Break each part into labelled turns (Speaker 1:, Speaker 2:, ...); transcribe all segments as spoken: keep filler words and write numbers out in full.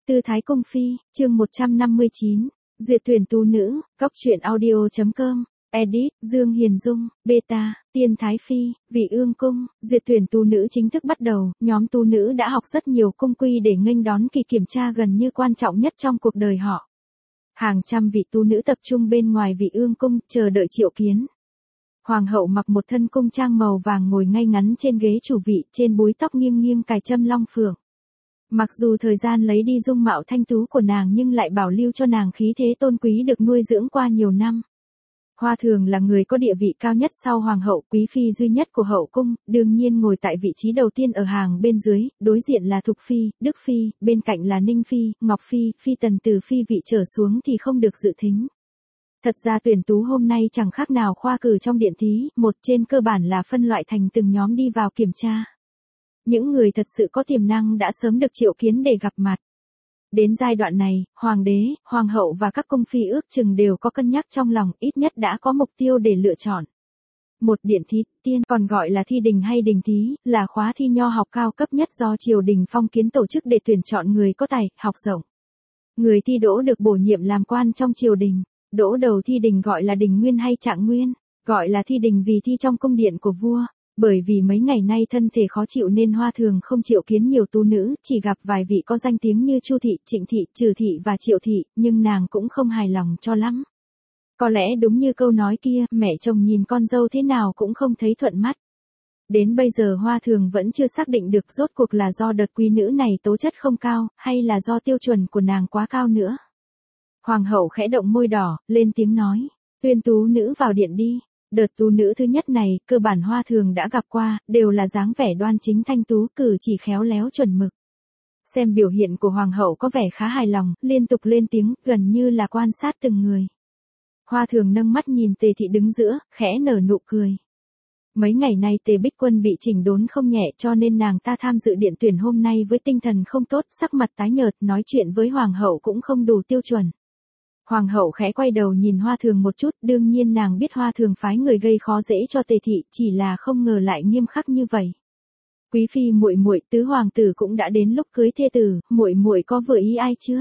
Speaker 1: Tư Thái Cung Phi, chương một trăm năm mươi chín, duyệt tuyển tú nữ, góc truyện audio chấm com, edit, Dương Hiền Dung, beta, Tiên Thái Phi, Vị Ương Cung, duyệt tuyển tú nữ chính thức bắt đầu, nhóm tú nữ đã học rất nhiều cung quy để nghênh đón kỳ kiểm tra gần như quan trọng nhất trong cuộc đời họ. Hàng trăm vị tú nữ tập trung bên ngoài Vị Ương Cung, chờ đợi triệu kiến. Hoàng hậu mặc một thân cung trang màu vàng ngồi ngay ngắn trên ghế chủ vị, trên búi tóc nghiêng nghiêng cài châm long phượng. Mặc dù thời gian lấy đi dung mạo thanh tú của nàng nhưng lại bảo lưu cho nàng khí thế tôn quý được nuôi dưỡng qua nhiều năm. Hoa Thường là người có địa vị cao nhất sau hoàng hậu, quý phi duy nhất của hậu cung, đương nhiên ngồi tại vị trí đầu tiên ở hàng bên dưới, đối diện là Thục Phi, Đức Phi, bên cạnh là Ninh Phi, Ngọc Phi, Phi Tần từ Phi vị trở xuống thì không được dự thính. Thật ra tuyển tú hôm nay chẳng khác nào khoa cử trong điện thí, một trên cơ bản là phân loại thành từng nhóm đi vào kiểm tra. Những người thật sự có tiềm năng đã sớm được triệu kiến để gặp mặt. Đến giai đoạn này, hoàng đế, hoàng hậu và các cung phi ước chừng đều có cân nhắc trong lòng, ít nhất đã có mục tiêu để lựa chọn. Một điện thí tiên, còn gọi là thi đình hay đình thí, là khóa thi nho học cao cấp nhất do triều đình phong kiến tổ chức để tuyển chọn người có tài, học rộng. Người thi đỗ được bổ nhiệm làm quan trong triều đình. Đỗ đầu thi đình gọi là đình nguyên hay trạng nguyên, gọi là thi đình vì thi trong cung điện của vua. Bởi vì mấy ngày nay thân thể khó chịu nên Hoa Thường không triệu kiến nhiều tú nữ, chỉ gặp vài vị có danh tiếng như Chu Thị, Trịnh Thị, Trừ Thị và Triệu Thị, nhưng nàng cũng không hài lòng cho lắm. Có lẽ đúng như câu nói kia, mẹ chồng nhìn con dâu thế nào cũng không thấy thuận mắt. Đến bây giờ Hoa Thường vẫn chưa xác định được rốt cuộc là do đợt quý nữ này tố chất không cao, hay là do tiêu chuẩn của nàng quá cao nữa. Hoàng hậu khẽ động môi đỏ, lên tiếng nói, tuyên tú nữ vào điện đi. Đợt tú nữ thứ nhất này, cơ bản Hoa Thường đã gặp qua, đều là dáng vẻ đoan chính thanh tú, cử chỉ khéo léo chuẩn mực. Xem biểu hiện của hoàng hậu có vẻ khá hài lòng, liên tục lên tiếng, gần như là quan sát từng người. Hoa Thường nâng mắt nhìn Tề Thị đứng giữa, khẽ nở nụ cười. Mấy ngày nay Tề Bích Quân bị chỉnh đốn không nhẹ cho nên nàng ta tham dự điện tuyển hôm nay với tinh thần không tốt, sắc mặt tái nhợt, nói chuyện với hoàng hậu cũng không đủ tiêu chuẩn. Hoàng hậu khẽ quay đầu nhìn Hoa Thường một chút, đương nhiên nàng biết Hoa Thường phái người gây khó dễ cho Tề Thị, chỉ là không ngờ lại nghiêm khắc như vậy. Quý phi muội muội, tứ hoàng tử cũng đã đến lúc cưới thê tử, muội muội có vừa ý ai chưa?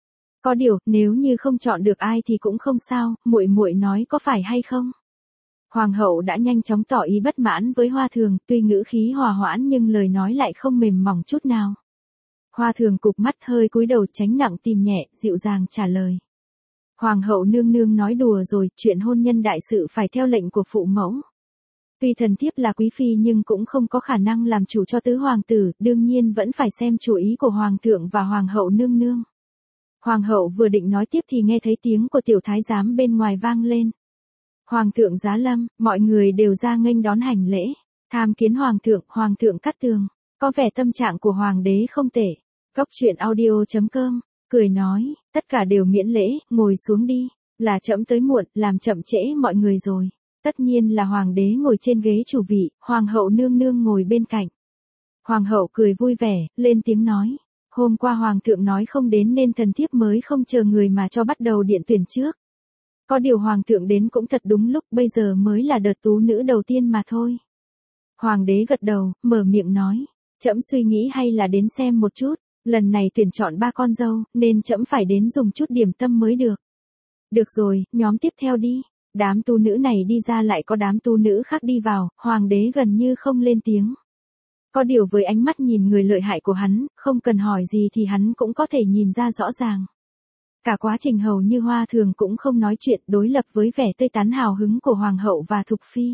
Speaker 1: Có điều, nếu như không chọn được ai thì cũng không sao, muội muội nói có phải hay không? Hoàng hậu đã nhanh chóng tỏ ý bất mãn với Hoa Thường, tuy ngữ khí hòa hoãn nhưng lời nói lại không mềm mỏng chút nào. Hoa Thường cụp mắt hơi cúi đầu tránh nặng tìm nhẹ, dịu dàng trả lời. Hoàng hậu nương nương nói đùa rồi, chuyện hôn nhân đại sự phải theo lệnh của phụ mẫu. Tuy thần thiếp là quý phi nhưng cũng không có khả năng làm chủ cho tứ hoàng tử, đương nhiên vẫn phải xem chủ ý của hoàng thượng và hoàng hậu nương nương. Hoàng hậu vừa định nói tiếp thì nghe thấy tiếng của tiểu thái giám bên ngoài vang lên. Hoàng thượng giá lâm, mọi người đều ra nghênh đón hành lễ. Tham kiến hoàng thượng, hoàng thượng Cát Tường. Có vẻ tâm trạng của hoàng đế không tệ. Góc truyện audio chấm com. Cười nói, tất cả đều miễn lễ, ngồi xuống đi, là trẫm tới muộn, làm chậm trễ mọi người rồi. Tất nhiên là hoàng đế ngồi trên ghế chủ vị, hoàng hậu nương nương ngồi bên cạnh. Hoàng hậu cười vui vẻ, lên tiếng nói, hôm qua hoàng thượng nói không đến nên thần thiếp mới không chờ người mà cho bắt đầu điện tuyển trước. Có điều hoàng thượng đến cũng thật đúng lúc, bây giờ mới là đợt tú nữ đầu tiên mà thôi. Hoàng đế gật đầu, mở miệng nói, trẫm suy nghĩ hay là đến xem một chút. Lần này tuyển chọn ba con dâu, nên trẫm phải đến dùng chút điểm tâm mới được. Được rồi, nhóm tiếp theo đi. Đám tú nữ này đi ra lại có đám tú nữ khác đi vào, hoàng đế gần như không lên tiếng. Có điều với ánh mắt nhìn người lợi hại của hắn, không cần hỏi gì thì hắn cũng có thể nhìn ra rõ ràng. Cả quá trình hầu như Hoa Thường cũng không nói chuyện, đối lập với vẻ tươi tắn hào hứng của hoàng hậu và Thục Phi.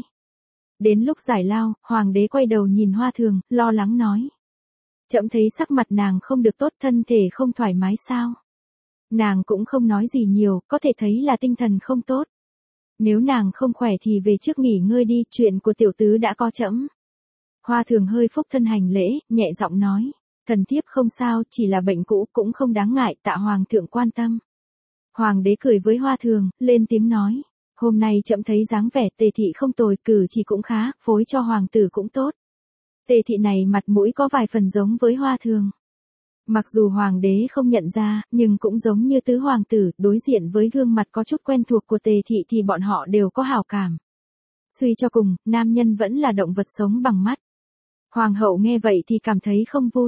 Speaker 1: Đến lúc giải lao, hoàng đế quay đầu nhìn Hoa Thường, lo lắng nói. Trẫm thấy sắc mặt nàng không được tốt, thân thể không thoải mái sao? Nàng cũng không nói gì nhiều, có thể thấy là tinh thần không tốt. Nếu nàng không khỏe thì về trước nghỉ ngơi đi, chuyện của tiểu tứ đã có trẫm. Hoa Thường hơi phúc thân hành lễ, nhẹ giọng nói, thần thiếp không sao, chỉ là bệnh cũ, cũng không đáng ngại, tạ hoàng thượng quan tâm. Hoàng đế cười với Hoa Thường, lên tiếng nói, hôm nay trẫm thấy dáng vẻ Tề Thị không tồi, cử chỉ cũng khá, phối cho hoàng tử cũng tốt. Tề Thị này mặt mũi có vài phần giống với Hoa Thường. Mặc dù hoàng đế không nhận ra, nhưng cũng giống như tứ hoàng tử, đối diện với gương mặt có chút quen thuộc của Tề Thị thì bọn họ đều có hảo cảm. Suy cho cùng, nam nhân vẫn là động vật sống bằng mắt. Hoàng hậu nghe vậy thì cảm thấy không vui.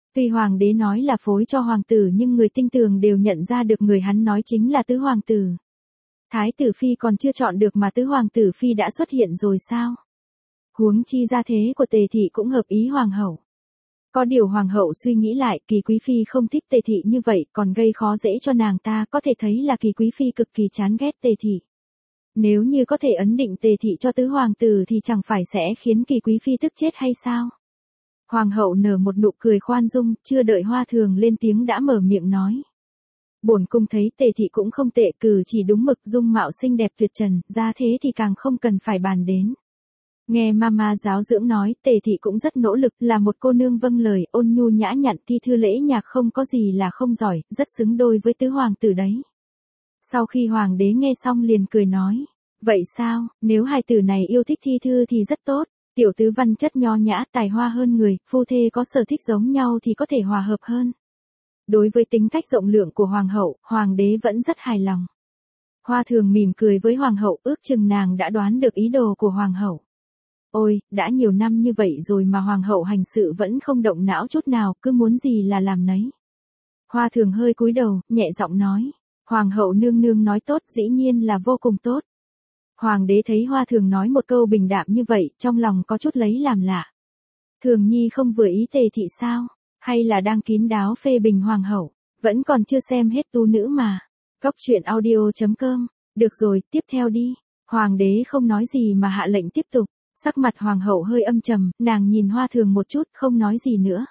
Speaker 1: Tuy hoàng đế nói là phối cho hoàng tử nhưng người tinh tường đều nhận ra được người hắn nói chính là tứ hoàng tử. Thái tử phi còn chưa chọn được mà tứ hoàng tử phi đã xuất hiện rồi sao? Huống chi gia thế của Tề thị cũng hợp ý hoàng hậu. Có điều hoàng hậu suy nghĩ lại, Kỳ quý phi không thích Tề thị như vậy, còn gây khó dễ cho nàng ta, có thể thấy là Kỳ quý phi cực kỳ chán ghét Tề thị. Nếu như có thể ấn định Tề thị cho tứ hoàng tử thì chẳng phải sẽ khiến Kỳ quý phi tức chết hay sao? Hoàng hậu nở một nụ cười khoan dung, chưa đợi Hoa Thường lên tiếng đã mở miệng nói. Bổn cung thấy Tề thị cũng không tệ, cử chỉ đúng mực, dung mạo xinh đẹp tuyệt trần, gia thế thì càng không cần phải bàn đến. Nghe mama giáo dưỡng nói, Tề thị cũng rất nỗ lực, là một cô nương vâng lời, ôn nhu nhã nhặn, thi thư lễ nhạc không có gì là không giỏi, rất xứng đôi với tứ hoàng tử đấy. Sau khi hoàng đế nghe xong liền cười nói, vậy sao, nếu hai tử này yêu thích thi thư thì rất tốt, tiểu tứ văn chất nho nhã, tài hoa hơn người, phu thê có sở thích giống nhau thì có thể hòa hợp hơn. Đối với tính cách rộng lượng của hoàng hậu, hoàng đế vẫn rất hài lòng. Hoa Thường mỉm cười với hoàng hậu, ước chừng nàng đã đoán được ý đồ của hoàng hậu. Ôi, đã nhiều năm như vậy rồi mà hoàng hậu hành sự vẫn không động não chút nào, cứ muốn gì là làm nấy. Hoa Thường hơi cúi đầu, nhẹ giọng nói, hoàng hậu nương nương nói tốt, dĩ nhiên là vô cùng tốt. Hoàng đế thấy Hoa Thường nói một câu bình đạm như vậy, trong lòng có chút lấy làm lạ. Thường nhi không vừa ý Tề thị sao? Hay là đang kín đáo phê bình hoàng hậu? Vẫn còn chưa xem hết tú nữ mà. Cóc truyện audio chấm com. Được rồi, tiếp theo đi. Hoàng đế không nói gì mà hạ lệnh tiếp tục. Sắc mặt hoàng hậu hơi âm trầm, nàng nhìn Hoa Thường một chút, không nói gì nữa.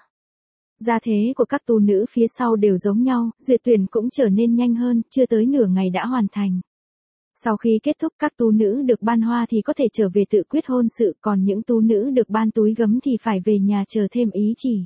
Speaker 1: Gia thế của các tú nữ phía sau đều giống nhau, duyệt tuyển cũng trở nên nhanh hơn, chưa tới nửa ngày đã hoàn thành. Sau khi kết thúc, các tú nữ được ban hoa thì có thể trở về tự quyết hôn sự, còn những tú nữ được ban túi gấm thì phải về nhà chờ thêm ý chỉ.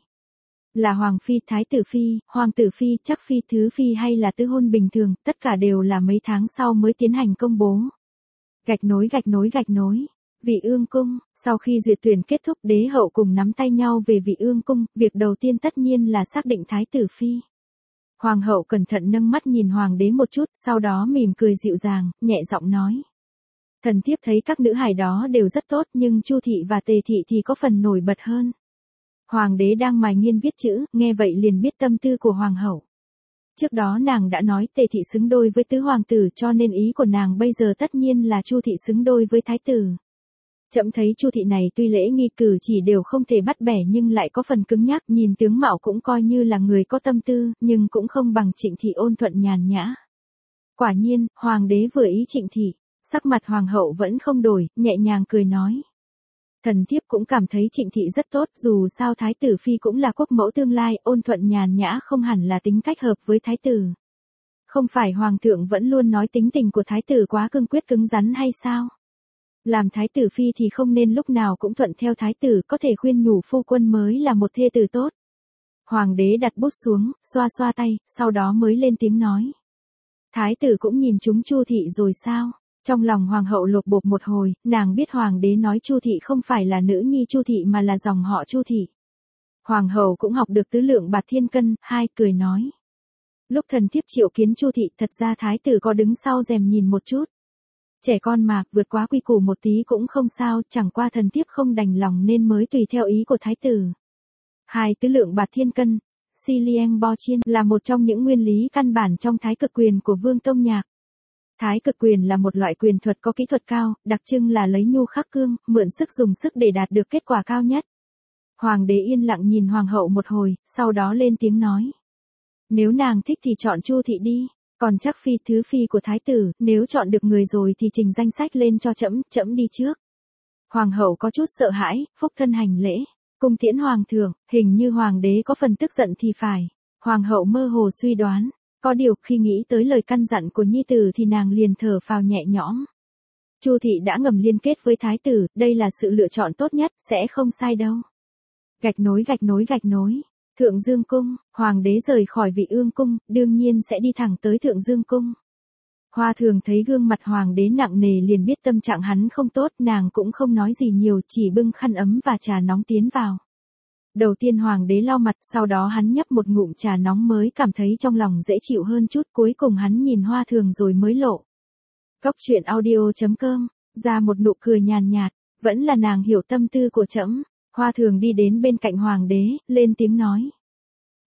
Speaker 1: Là hoàng phi, thái tử phi, hoàng tử phi, chắc phi, thứ phi hay là tứ hôn bình thường, tất cả đều là mấy tháng sau mới tiến hành công bố. Gạch nối gạch nối gạch nối. Vị ương cung, sau khi duyệt tuyển kết thúc, đế hậu cùng nắm tay nhau về vị ương cung, việc đầu tiên tất nhiên là xác định thái tử phi. Hoàng hậu cẩn thận nâng mắt nhìn hoàng đế một chút, sau đó mỉm cười dịu dàng, nhẹ giọng nói. Thần thiếp thấy các nữ hài đó đều rất tốt, nhưng Chu thị và Tề thị thì có phần nổi bật hơn. Hoàng đế đang mài nghiên viết chữ, nghe vậy liền biết tâm tư của hoàng hậu. Trước đó nàng đã nói Tề thị xứng đôi với tứ hoàng tử, cho nên ý của nàng bây giờ tất nhiên là Chu thị xứng đôi với thái tử. Trẫm thấy Chu thị này tuy lễ nghi cử chỉ đều không thể bắt bẻ nhưng lại có phần cứng nhắc, nhìn tướng mạo cũng coi như là người có tâm tư, nhưng cũng không bằng Trịnh thị ôn thuận nhàn nhã. Quả nhiên, hoàng đế vừa ý Trịnh thị, sắc mặt hoàng hậu vẫn không đổi, nhẹ nhàng cười nói. Thần thiếp cũng cảm thấy Trịnh thị rất tốt, dù sao thái tử phi cũng là quốc mẫu tương lai, ôn thuận nhàn nhã không hẳn là tính cách hợp với thái tử. Không phải hoàng thượng vẫn luôn nói tính tình của thái tử quá cương quyết cứng rắn hay sao? Làm thái tử phi thì không nên lúc nào cũng thuận theo thái tử, có thể khuyên nhủ phu quân mới là một thê tử tốt. Hoàng đế đặt bút xuống, xoa xoa tay, sau đó mới lên tiếng nói. Thái tử cũng nhìn chúng Chu thị rồi sao? Trong lòng hoàng hậu lột bột một hồi, nàng biết hoàng đế nói Chu thị không phải là nữ nhi Chu thị mà là dòng họ Chu thị. Hoàng hậu cũng học được tứ lượng bạt thiên cân, hai cười nói. Lúc thần thiếp triệu kiến Chu thị, thật ra thái tử có đứng sau rèm nhìn một chút. Trẻ con mà, vượt quá quy củ một tí cũng không sao, chẳng qua thần thiếp không đành lòng nên mới tùy theo ý của thái tử. Hai tứ lượng bạt thiên cân, Si Lieng Bo Chiên là một trong những nguyên lý căn bản trong thái cực quyền của Vương Tông Nhạc. Thái cực quyền là một loại quyền thuật có kỹ thuật cao, đặc trưng là lấy nhu khắc cương, mượn sức dùng sức để đạt được kết quả cao nhất. Hoàng đế yên lặng nhìn hoàng hậu một hồi, sau đó lên tiếng nói. Nếu nàng thích thì chọn Chu thị đi. Còn chắc phi, thứ phi của thái tử, nếu chọn được người rồi thì trình danh sách lên cho trẫm, trẫm đi trước. Hoàng hậu có chút sợ hãi, phúc thân hành lễ, cung tiễn hoàng thượng, hình như hoàng đế có phần tức giận thì phải. Hoàng hậu mơ hồ suy đoán, có điều khi nghĩ tới lời căn dặn của nhi tử thì nàng liền thở phào nhẹ nhõm. Chu thị đã ngầm liên kết với thái tử, đây là sự lựa chọn tốt nhất, sẽ không sai đâu. Gạch nối gạch nối gạch nối. Thượng Dương Cung, hoàng đế rời khỏi vị ương cung, đương nhiên sẽ đi thẳng tới Thượng Dương Cung. Hoa Thường thấy gương mặt hoàng đế nặng nề liền biết tâm trạng hắn không tốt, nàng cũng không nói gì nhiều, chỉ bưng khăn ấm và trà nóng tiến vào. Đầu tiên hoàng đế lau mặt, sau đó hắn nhấp một ngụm trà nóng mới cảm thấy trong lòng dễ chịu hơn chút, cuối cùng hắn nhìn Hoa Thường rồi mới lộ. Cóc truyện audio chấm com, ra một nụ cười nhàn nhạt, vẫn là nàng hiểu tâm tư của trẫm. Hoa Thường đi đến bên cạnh hoàng đế, lên tiếng nói.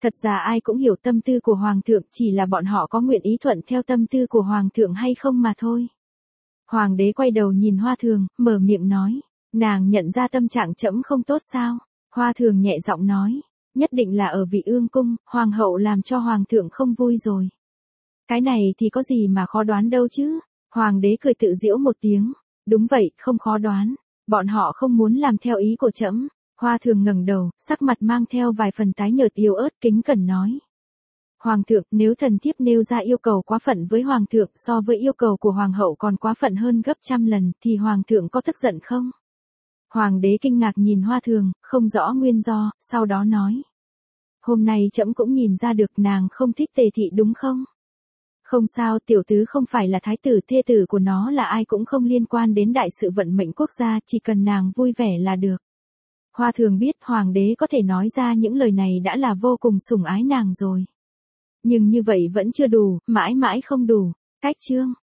Speaker 1: Thật ra ai cũng hiểu tâm tư của Hoàng thượng, chỉ là bọn họ có nguyện ý thuận theo tâm tư của Hoàng thượng hay không mà thôi. Hoàng đế quay đầu nhìn Hoa Thường, mở miệng nói, nàng nhận ra tâm trạng trẫm không tốt sao? Hoa Thường nhẹ giọng nói, nhất định là ở Vị Ương cung, Hoàng hậu làm cho Hoàng thượng không vui rồi. Cái này thì có gì mà khó đoán đâu chứ? Hoàng đế cười tự giễu một tiếng, đúng vậy, không khó đoán, bọn họ không muốn làm theo ý của trẫm. Hoa Thường ngẩng đầu, sắc mặt mang theo vài phần tái nhợt yếu ớt, kính cẩn nói. Hoàng thượng, nếu thần thiếp nêu ra yêu cầu quá phận với Hoàng thượng so với yêu cầu của Hoàng hậu còn quá phận hơn gấp trăm lần, thì Hoàng thượng có tức giận không? Hoàng đế kinh ngạc nhìn Hoa Thường, không rõ nguyên do, sau đó nói. Hôm nay trẫm cũng nhìn ra được nàng không thích Tề thị đúng không? Không sao, tiểu tứ không phải là thái tử, thê tử của nó là ai cũng không liên quan đến đại sự vận mệnh quốc gia, chỉ cần nàng vui vẻ là được. Hoa Thường biết Hoàng đế có thể nói ra những lời này đã là vô cùng sủng ái nàng rồi. Nhưng như vậy vẫn chưa đủ, mãi mãi không đủ. Cách chương